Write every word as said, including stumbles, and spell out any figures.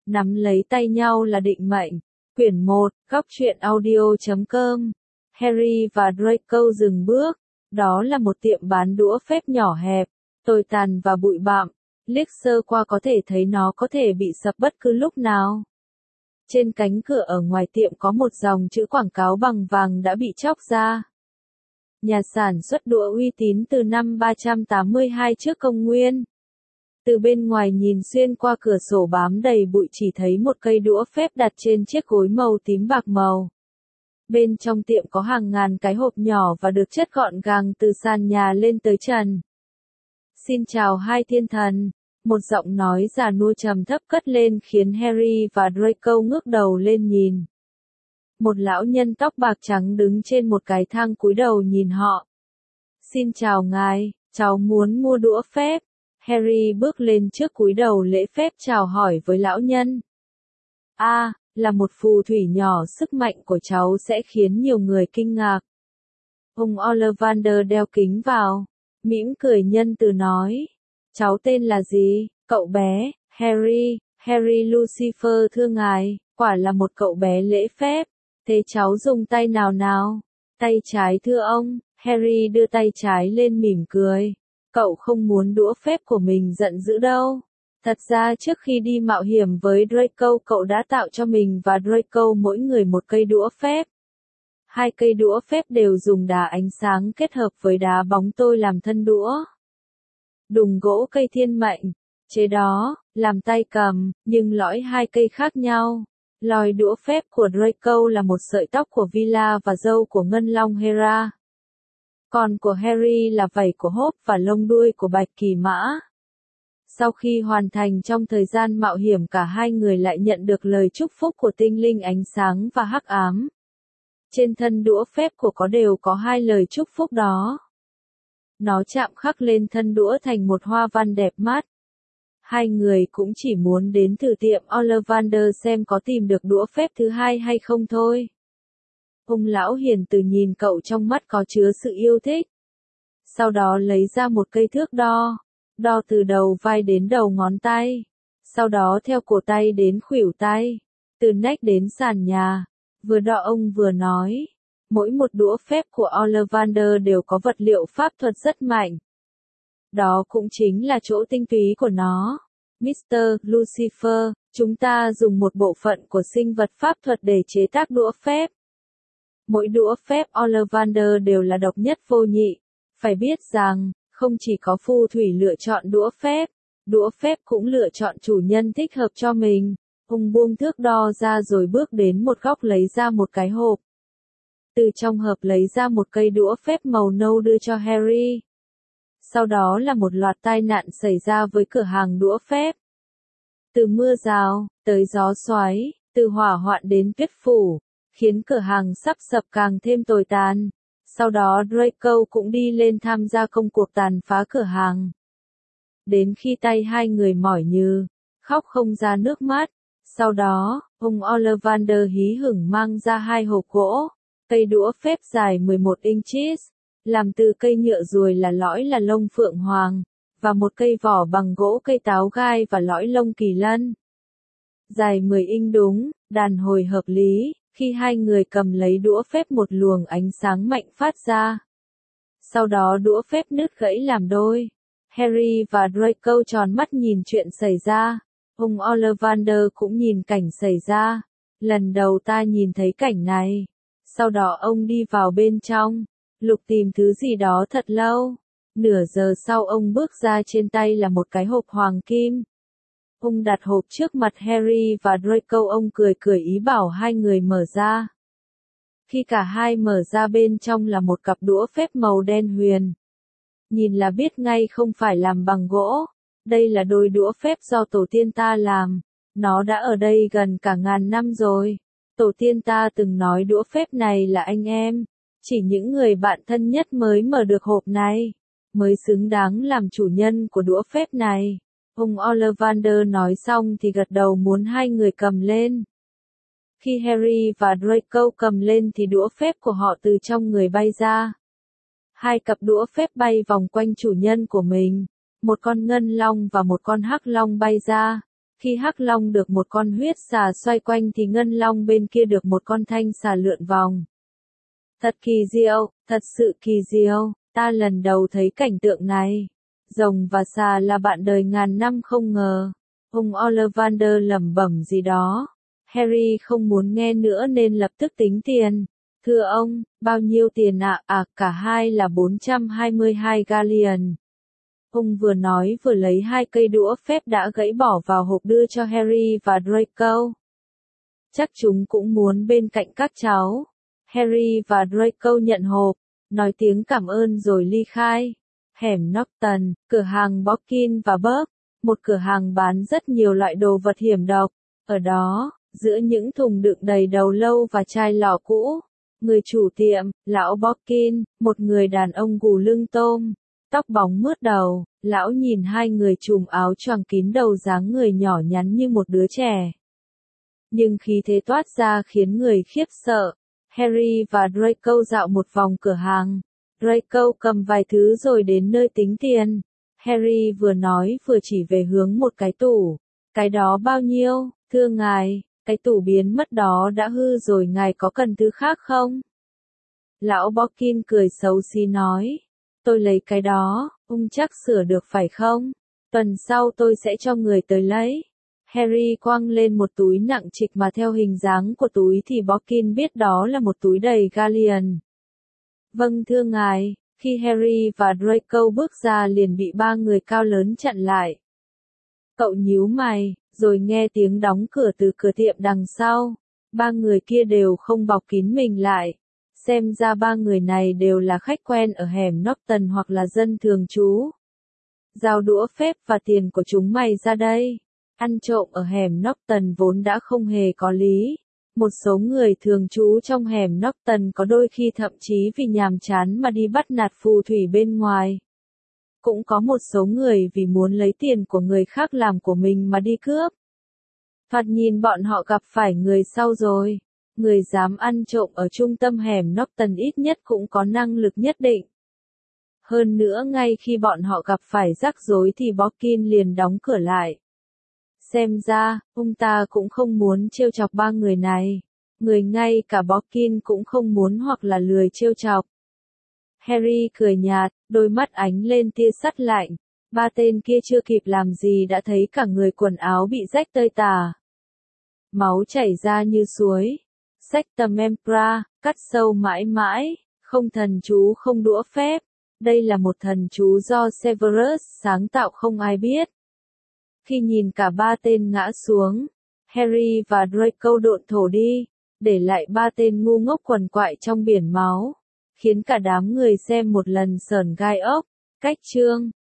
Nắm lấy tay nhau là định mệnh. Quyển một, góc truyện audio chấm com. Harry và Draco dừng bước. Đó là một tiệm bán đũa phép nhỏ hẹp, tồi tàn và bụi bặm. Liếc sơ qua có thể thấy nó có thể bị sập bất cứ lúc nào. Trên cánh cửa ở ngoài tiệm có một dòng chữ quảng cáo bằng vàng đã bị chóc ra. Nhà sản xuất đũa uy tín từ năm ba trăm tám mươi hai trước công nguyên. Từ bên ngoài nhìn xuyên qua cửa sổ bám đầy bụi chỉ thấy một cây đũa phép đặt trên chiếc gối màu tím bạc màu. Bên trong tiệm có hàng ngàn cái hộp nhỏ và được chất gọn gàng từ sàn nhà lên tới trần. Xin chào hai thiên thần, một giọng nói già nua trầm thấp cất lên khiến Harry và Draco ngước đầu lên nhìn. Một lão nhân tóc bạc trắng đứng trên một cái thang cúi đầu nhìn họ. Xin chào ngài, cháu muốn mua đũa phép. Harry bước lên trước cúi đầu lễ phép chào hỏi với lão nhân. A, à, là một phù thủy nhỏ, sức mạnh của cháu sẽ khiến nhiều người kinh ngạc. Ông Ollivander đeo kính vào, mỉm cười nhân từ nói. Cháu tên là gì, cậu bé? Harry, Harry Lucifer thưa ngài, quả là một cậu bé lễ phép. Thế cháu dùng tay nào nào? Tay trái thưa ông. Harry đưa tay trái lên mỉm cười. Cậu không muốn đũa phép của mình giận dữ đâu. Thật ra trước khi đi mạo hiểm với Draco cậu đã tạo cho mình và Draco mỗi người một cây đũa phép. Hai cây đũa phép đều dùng đá ánh sáng kết hợp với đá bóng tôi làm thân đũa. Đùng gỗ cây thiên mệnh, chế đó, làm tay cầm, nhưng lõi hai cây khác nhau. Lòi đũa phép của Draco là một sợi tóc của Vila và râu của Ngân Long Hera. Còn của Harry là vảy của Hốp và lông đuôi của Bạch Kỳ Mã. Sau khi hoàn thành trong thời gian mạo hiểm cả hai người lại nhận được lời chúc phúc của tinh linh ánh sáng và hắc ám. Trên thân đũa phép của có đều có hai lời chúc phúc đó. Nó chạm khắc lên thân đũa thành một hoa văn đẹp mắt. Hai người cũng chỉ muốn đến thử tiệm Ollivander xem có tìm được đũa phép thứ hai hay không thôi. Ông lão hiền từ nhìn cậu trong mắt có chứa sự yêu thích. Sau đó lấy ra một cây thước đo, đo từ đầu vai đến đầu ngón tay. Sau đó theo cổ tay đến khuỷu tay, từ nách đến sàn nhà. Vừa đo ông vừa nói, mỗi một đũa phép của Ollivander đều có vật liệu pháp thuật rất mạnh. Đó cũng chính là chỗ tinh túy của nó. mít tơ Lucifer, chúng ta dùng một bộ phận của sinh vật pháp thuật để chế tác đũa phép. Mỗi đũa phép Ollivander đều là độc nhất vô nhị. Phải biết rằng, không chỉ có phù thủy lựa chọn đũa phép, đũa phép cũng lựa chọn chủ nhân thích hợp cho mình. Ông buông thước đo ra rồi bước đến một góc lấy ra một cái hộp. Từ trong hộp lấy ra một cây đũa phép màu nâu đưa cho Harry. Sau đó là một loạt tai nạn xảy ra với cửa hàng đũa phép. Từ mưa rào, tới gió xoáy, từ hỏa hoạn đến tuyết phủ, khiến cửa hàng sắp sập càng thêm tồi tàn. Sau đó Draco cũng đi lên tham gia công cuộc tàn phá cửa hàng. Đến khi tay hai người mỏi nhừ, khóc không ra nước mắt. Sau đó, ông Ollivander hí hửng mang ra hai hộp gỗ, cây đũa phép dài mười một inches, làm từ cây nhựa ruồi là lõi là lông phượng hoàng, và một cây vỏ bằng gỗ cây táo gai và lõi lông kỳ lân. Dài mười inch đúng, đàn hồi hợp lý, khi hai người cầm lấy đũa phép một luồng ánh sáng mạnh phát ra. Sau đó đũa phép nứt gãy làm đôi. Harry và Draco tròn mắt nhìn chuyện xảy ra. Ông Ollivander cũng nhìn cảnh xảy ra. Lần đầu ta nhìn thấy cảnh này. Sau đó ông đi vào bên trong, lục tìm thứ gì đó thật lâu. Nửa giờ sau ông bước ra, trên tay là một cái hộp hoàng kim. Ông đặt hộp trước mặt Harry và Draco, ông cười cười ý bảo hai người mở ra. Khi cả hai mở ra bên trong là một cặp đũa phép màu đen huyền. Nhìn là biết ngay không phải làm bằng gỗ. Đây là đôi đũa phép do tổ tiên ta làm. Nó đã ở đây gần cả ngàn năm rồi. Tổ tiên ta từng nói đũa phép này là anh em. Chỉ những người bạn thân nhất mới mở được hộp này, mới xứng đáng làm chủ nhân của đũa phép này. Ông Ollivander nói xong thì gật đầu muốn hai người cầm lên. Khi Harry và Draco cầm lên thì đũa phép của họ từ trong người bay ra. Hai cặp đũa phép bay vòng quanh chủ nhân của mình. Một con ngân long và một con hắc long bay ra. Khi Hắc Long được một con huyết xà xoay quanh thì Ngân Long bên kia được một con thanh xà lượn vòng. Thật kỳ diệu, thật sự kỳ diệu, ta lần đầu thấy cảnh tượng này. Rồng và xà là bạn đời ngàn năm không ngờ. Ông Ollivander lẩm bẩm gì đó. Harry không muốn nghe nữa nên lập tức tính tiền. Thưa ông, bao nhiêu tiền ạ? À? à, cả hai là bốn trăm hai mươi hai galleon. Ông vừa nói vừa lấy hai cây đũa phép đã gãy bỏ vào hộp đưa cho Harry và Draco. Chắc chúng cũng muốn bên cạnh các cháu. Harry và Draco nhận hộp, nói tiếng cảm ơn rồi ly khai. Hẻm Norton, cửa hàng Borkin và Burke, một cửa hàng bán rất nhiều loại đồ vật hiểm độc. Ở đó, giữa những thùng đựng đầy đầu lâu và chai lọ cũ, người chủ tiệm, lão Borkin, một người đàn ông gù lưng tôm, tóc bóng mướt đầu, lão nhìn hai người trùm áo choàng kín đầu dáng người nhỏ nhắn như một đứa trẻ. Nhưng khí thế toát ra khiến người khiếp sợ. Harry và Draco dạo một vòng cửa hàng. Draco cầm vài thứ rồi đến nơi tính tiền. Harry vừa nói vừa chỉ về hướng một cái tủ. Cái đó bao nhiêu, thưa ngài? Cái tủ biến mất đó đã hư rồi, ngài có cần thứ khác không? Lão Borkin cười xấu xí nói. Tôi lấy cái đó, ông chắc sửa được phải không? Tuần sau tôi sẽ cho người tới lấy. Harry quăng lên một túi nặng trịch mà theo hình dáng của túi thì Borkin biết đó là một túi đầy galleon. Vâng thưa ngài. Khi Harry và Draco bước ra liền bị ba người cao lớn chặn lại. Cậu nhíu mày, rồi nghe tiếng đóng cửa từ cửa tiệm đằng sau. Ba người kia đều không bọc kín mình lại. Xem ra ba người này đều là khách quen ở hẻm Norton hoặc là dân thường trú. Giao đũa phép và tiền của chúng mày ra đây. Ăn trộm ở hẻm Norton vốn đã không hề có lý. Một số người thường trú trong hẻm Norton có đôi khi thậm chí vì nhàm chán mà đi bắt nạt phù thủy bên ngoài. Cũng có một số người vì muốn lấy tiền của người khác làm của mình mà đi cướp. Thoạt nhìn bọn họ gặp phải người sau rồi. Người dám ăn trộm ở trung tâm hẻm Norton ít nhất cũng có năng lực nhất định. Hơn nữa ngay khi bọn họ gặp phải rắc rối thì Borkin liền đóng cửa lại. Xem ra, ông ta cũng không muốn trêu chọc ba người này. Người ngay cả Borkin cũng không muốn hoặc là lười trêu chọc. Harry cười nhạt, đôi mắt ánh lên tia sắt lạnh. Ba tên kia chưa kịp làm gì đã thấy cả người quần áo bị rách tơi tả. Máu chảy ra như suối. Sectum Empra, cắt sâu mãi mãi, không thần chú không đũa phép. Đây là một thần chú do Severus sáng tạo không ai biết. Khi nhìn cả ba tên ngã xuống, Harry và Draco độn thổ đi, để lại ba tên ngu ngốc quằn quại trong biển máu, khiến cả đám người xem một lần sởn gai ốc. Cách chương